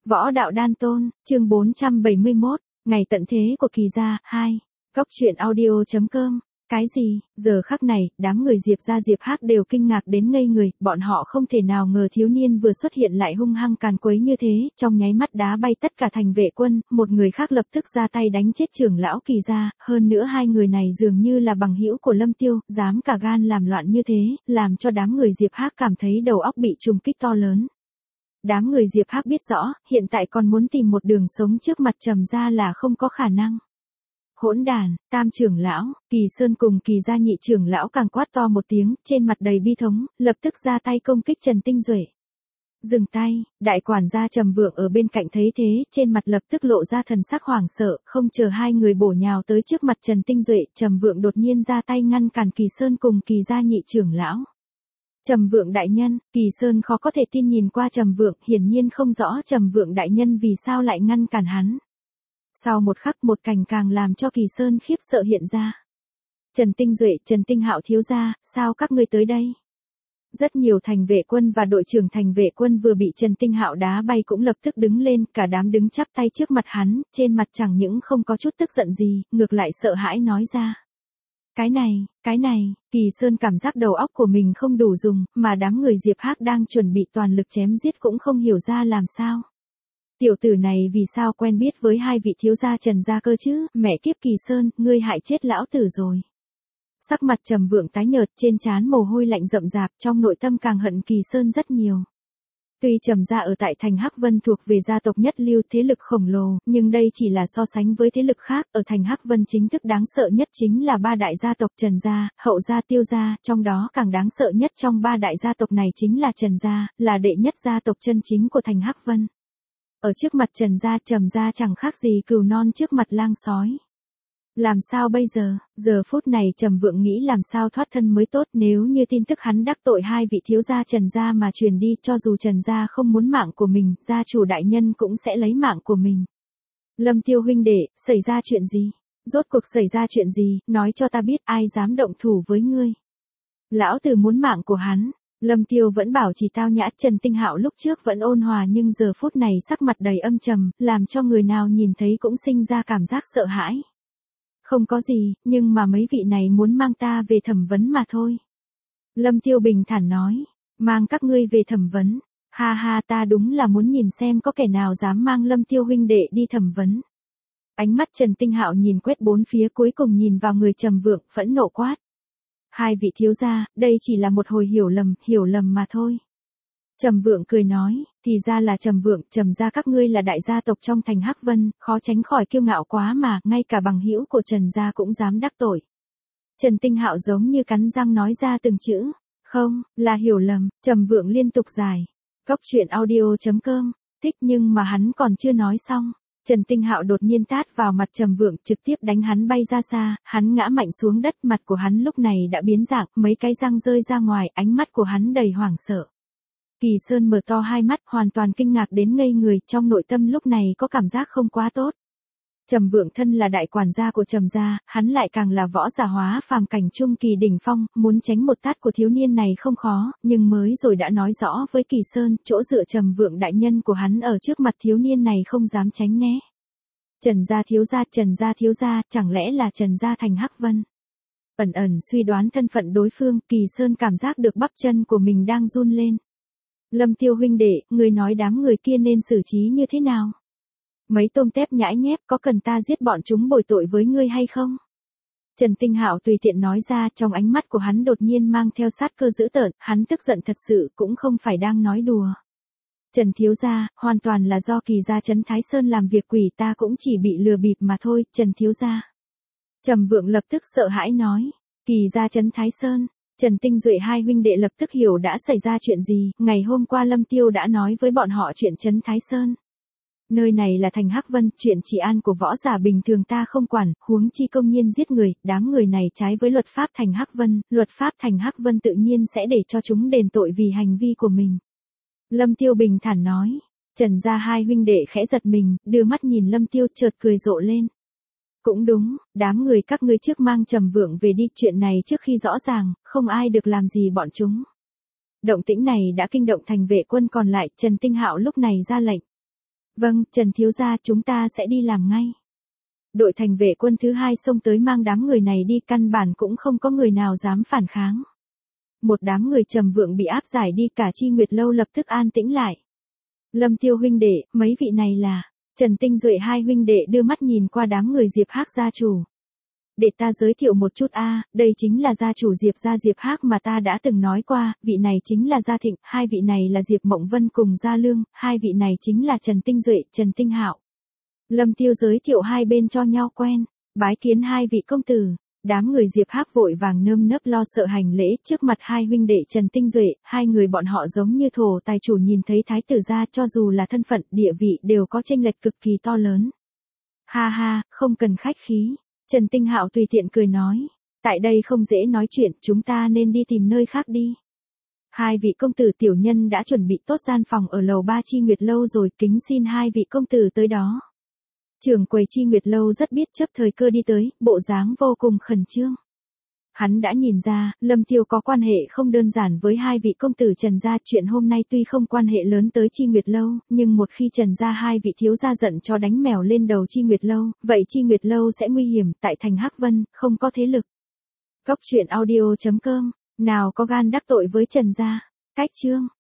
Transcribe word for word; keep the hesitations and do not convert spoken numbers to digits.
Võ đạo đan tôn, chương bốn trăm bảy mươi mốt, ngày tận thế của Kỳ gia, hai. Góc truyện audio chấm com. Cái gì, giờ khắc này, đám người Diệp gia Diệp Hắc đều kinh ngạc đến ngây người, bọn họ không thể nào ngờ thiếu niên vừa xuất hiện lại hung hăng càn quấy như thế, trong nháy mắt đá bay tất cả thành vệ quân, một người khác lập tức ra tay đánh chết trưởng lão Kỳ gia, hơn nữa hai người này dường như là bằng hữu của Lâm Tiêu, dám cả gan làm loạn như thế, làm cho đám người Diệp Hắc cảm thấy đầu óc bị trùng kích to lớn. Đám người Diệp Hắc biết rõ, hiện tại còn muốn tìm một đường sống trước mặt Trầm gia là không có khả năng. Hỗn đàn, Tam trưởng lão, Kỳ Sơn cùng Kỳ gia nhị trưởng lão càng quát to một tiếng, trên mặt đầy bi thống, lập tức ra tay công kích Trần Tinh Duệ. Dừng tay, đại quản gia Trầm Vượng ở bên cạnh thấy thế, trên mặt lập tức lộ ra thần sắc hoảng sợ, không chờ hai người bổ nhào tới trước mặt Trần Tinh Duệ, Trầm Vượng đột nhiên ra tay ngăn cản Kỳ Sơn cùng Kỳ gia nhị trưởng lão. Trầm Vượng đại nhân, Kỳ Sơn khó có thể tin nhìn qua Trầm Vượng, hiển nhiên không rõ Trầm Vượng đại nhân vì sao lại ngăn cản hắn. Sau một khắc một cảnh càng làm cho Kỳ Sơn khiếp sợ hiện ra. Trần Tinh Duệ, Trần Tinh Hạo thiếu gia, sao các ngươi tới đây? Rất nhiều thành vệ quân và đội trưởng thành vệ quân vừa bị Trần Tinh Hạo đá bay cũng lập tức đứng lên, cả đám đứng chắp tay trước mặt hắn, trên mặt chẳng những không có chút tức giận gì, ngược lại sợ hãi nói ra. Cái này, cái này, Kỳ Sơn cảm giác đầu óc của mình không đủ dùng, mà đám người Diệp Hắc đang chuẩn bị toàn lực chém giết cũng không hiểu ra làm sao. Tiểu tử này vì sao quen biết với hai vị thiếu gia Trần gia cơ chứ, mẹ kiếp Kỳ Sơn, ngươi hại chết lão tử rồi. Sắc mặt Trầm Vượng tái nhợt, trên trán mồ hôi lạnh rậm rạp, trong nội tâm càng hận Kỳ Sơn rất nhiều. Tuy Trầm gia ở tại thành Hắc Vân thuộc về gia tộc nhất lưu thế lực khổng lồ, nhưng đây chỉ là so sánh với thế lực khác, ở thành Hắc Vân chính thức đáng sợ nhất chính là ba đại gia tộc Trần gia, Hậu gia, Tiêu gia, trong đó càng đáng sợ nhất trong ba đại gia tộc này chính là Trần gia, là đệ nhất gia tộc chân chính của thành Hắc Vân. Ở trước mặt Trần gia, Trầm gia chẳng khác gì cừu non trước mặt lang sói. Làm sao bây giờ, giờ phút này Trầm Vượng nghĩ làm sao thoát thân mới tốt, nếu như tin tức hắn đắc tội hai vị thiếu gia Trần gia mà truyền đi, cho dù Trần gia không muốn mạng của mình, gia chủ đại nhân cũng sẽ lấy mạng của mình. Lâm Tiêu huynh đệ, xảy ra chuyện gì? Rốt cuộc xảy ra chuyện gì, nói cho ta biết, ai dám động thủ với ngươi? Lão tử muốn mạng của hắn. Lâm Tiêu vẫn bảo chỉ tao nhã, Trần Tinh Hạo lúc trước vẫn ôn hòa nhưng giờ phút này sắc mặt đầy âm trầm, làm cho người nào nhìn thấy cũng sinh ra cảm giác sợ hãi. Không có gì, nhưng mà mấy vị này muốn mang ta về thẩm vấn mà thôi. Lâm Tiêu bình thản nói, mang các ngươi về thẩm vấn, ha ha, ta đúng là muốn nhìn xem có kẻ nào dám mang Lâm Tiêu huynh đệ đi thẩm vấn. Ánh mắt Trần Tinh Hạo nhìn quét bốn phía, cuối cùng nhìn vào người Trầm Vượng, phẫn nộ quát. Hai vị thiếu gia, đây chỉ là một hồi hiểu lầm, hiểu lầm mà thôi. Trầm Vượng cười nói, thì ra là Trầm Vượng, Trầm gia các ngươi là đại gia tộc trong thành Hắc Vân, khó tránh khỏi kiêu ngạo quá mà, ngay cả bằng hữu của Trần gia cũng dám đắc tội. Trần Tinh Hạo giống như cắn răng nói ra từng chữ, không, là hiểu lầm, Trầm Vượng liên tục giải. Góc truyện audio chấm com, thích nhưng mà hắn còn chưa nói xong. Trần Tinh Hạo đột nhiên tát vào mặt Trầm Vượng, trực tiếp đánh hắn bay ra xa, hắn ngã mạnh xuống đất, mặt của hắn lúc này đã biến dạng, mấy cái răng rơi ra ngoài, ánh mắt của hắn đầy hoảng sợ. Kỳ Sơn mở to hai mắt, hoàn toàn kinh ngạc đến ngây người, trong nội tâm lúc này có cảm giác không quá tốt. Trầm Vượng thân là đại quản gia của Trầm gia, hắn lại càng là võ giả hóa phàm cảnh trung kỳ đỉnh phong, muốn tránh một tát của thiếu niên này không khó, nhưng mới rồi đã nói rõ với Kỳ Sơn, chỗ dựa Trầm Vượng đại nhân của hắn ở trước mặt thiếu niên này không dám tránh né. Trần gia thiếu gia, Trần gia thiếu gia, chẳng lẽ là Trần gia thành Hắc Vân? Ẩn ẩn suy đoán thân phận đối phương, Kỳ Sơn cảm giác được bắp chân của mình đang run lên. Lâm Tiêu huynh đệ, người nói đám người kia nên xử trí như thế nào? Mấy tôm tép nhãi nhép, có cần ta giết bọn chúng bồi tội với ngươi hay không? Trần Tinh Hạo tùy tiện nói ra, trong ánh mắt của hắn đột nhiên mang theo sát cơ dữ tợn, hắn tức giận thật sự, cũng không phải đang nói đùa. Trần thiếu gia, hoàn toàn là do Kỳ gia Trấn Thái Sơn làm việc quỷ, ta cũng chỉ bị lừa bịp mà thôi, Trần thiếu gia. Trầm Vượng lập tức sợ hãi nói, Kỳ gia Trấn Thái Sơn. Trần Tinh Duệ hai huynh đệ lập tức hiểu đã xảy ra chuyện gì, ngày hôm qua Lâm Tiêu đã nói với bọn họ chuyện Trấn Thái Sơn. Nơi này là thành Hắc Vân, chuyện trị an của võ giả bình thường ta không quản, huống chi công nhiên giết người, đám người này trái với luật pháp thành Hắc Vân, luật pháp thành Hắc Vân tự nhiên sẽ để cho chúng đền tội vì hành vi của mình. Lâm Tiêu bình thản nói, Trần gia hai huynh đệ khẽ giật mình, đưa mắt nhìn Lâm Tiêu chợt cười rộ lên. Cũng đúng, đám người các ngươi trước mang Trầm Vượng về đi, chuyện này trước khi rõ ràng, không ai được làm gì bọn chúng. Động tĩnh này đã kinh động thành vệ quân còn lại, Trần Tinh Hạo lúc này ra lệnh. Vâng, Trần thiếu gia, chúng ta sẽ đi làm ngay. Đội thành vệ quân thứ hai xông tới mang đám người này đi, căn bản cũng không có người nào dám phản kháng. Một đám người trầm vượng bị áp giải đi, cả Chi Nguyệt lâu lập tức an tĩnh lại. Lâm Tiêu huynh đệ, mấy vị này là Trần Tinh Duệ hai huynh đệ đưa mắt nhìn qua đám người Diệp Hắc gia chủ. Để ta giới thiệu một chút a, đây chính là gia chủ Diệp gia Diệp Hắc mà ta đã từng nói qua, vị này chính là Gia Thịnh, hai vị này là Diệp Mộng Vân cùng Gia Lương, hai vị này chính là Trần Tinh Duệ, Trần Tinh Hạo. Lâm Tiêu giới thiệu hai bên cho nhau quen, bái kiến hai vị công tử. Đám người Diệp Hắc vội vàng nơm nớp lo sợ hành lễ trước mặt hai huynh đệ Trần Tinh Duệ, hai người bọn họ giống như thổ tài chủ nhìn thấy thái tử gia, cho dù là thân phận, địa vị đều có chênh lệch cực kỳ to lớn. Ha ha, không cần khách khí. Trần Tinh Hạo tùy tiện cười nói, tại đây không dễ nói chuyện, chúng ta nên đi tìm nơi khác đi. Hai vị công tử tiểu nhân đã chuẩn bị tốt gian phòng ở lầu ba Chi Nguyệt lâu rồi, kính xin hai vị công tử tới đó. Trưởng quầy Chi Nguyệt lâu rất biết chấp thời cơ đi tới, bộ dáng vô cùng khẩn trương. Hắn đã nhìn ra, Lâm Tiêu có quan hệ không đơn giản với hai vị công tử Trần gia, chuyện hôm nay tuy không quan hệ lớn tới Chi Nguyệt lâu, nhưng một khi Trần gia hai vị thiếu gia giận cho đánh mèo lên đầu Chi Nguyệt lâu, vậy Chi Nguyệt lâu sẽ nguy hiểm, tại thành Hắc Vân, không có thế lực. Góc truyện audio chấm com, nào có gan đắc tội với Trần gia. Cách chương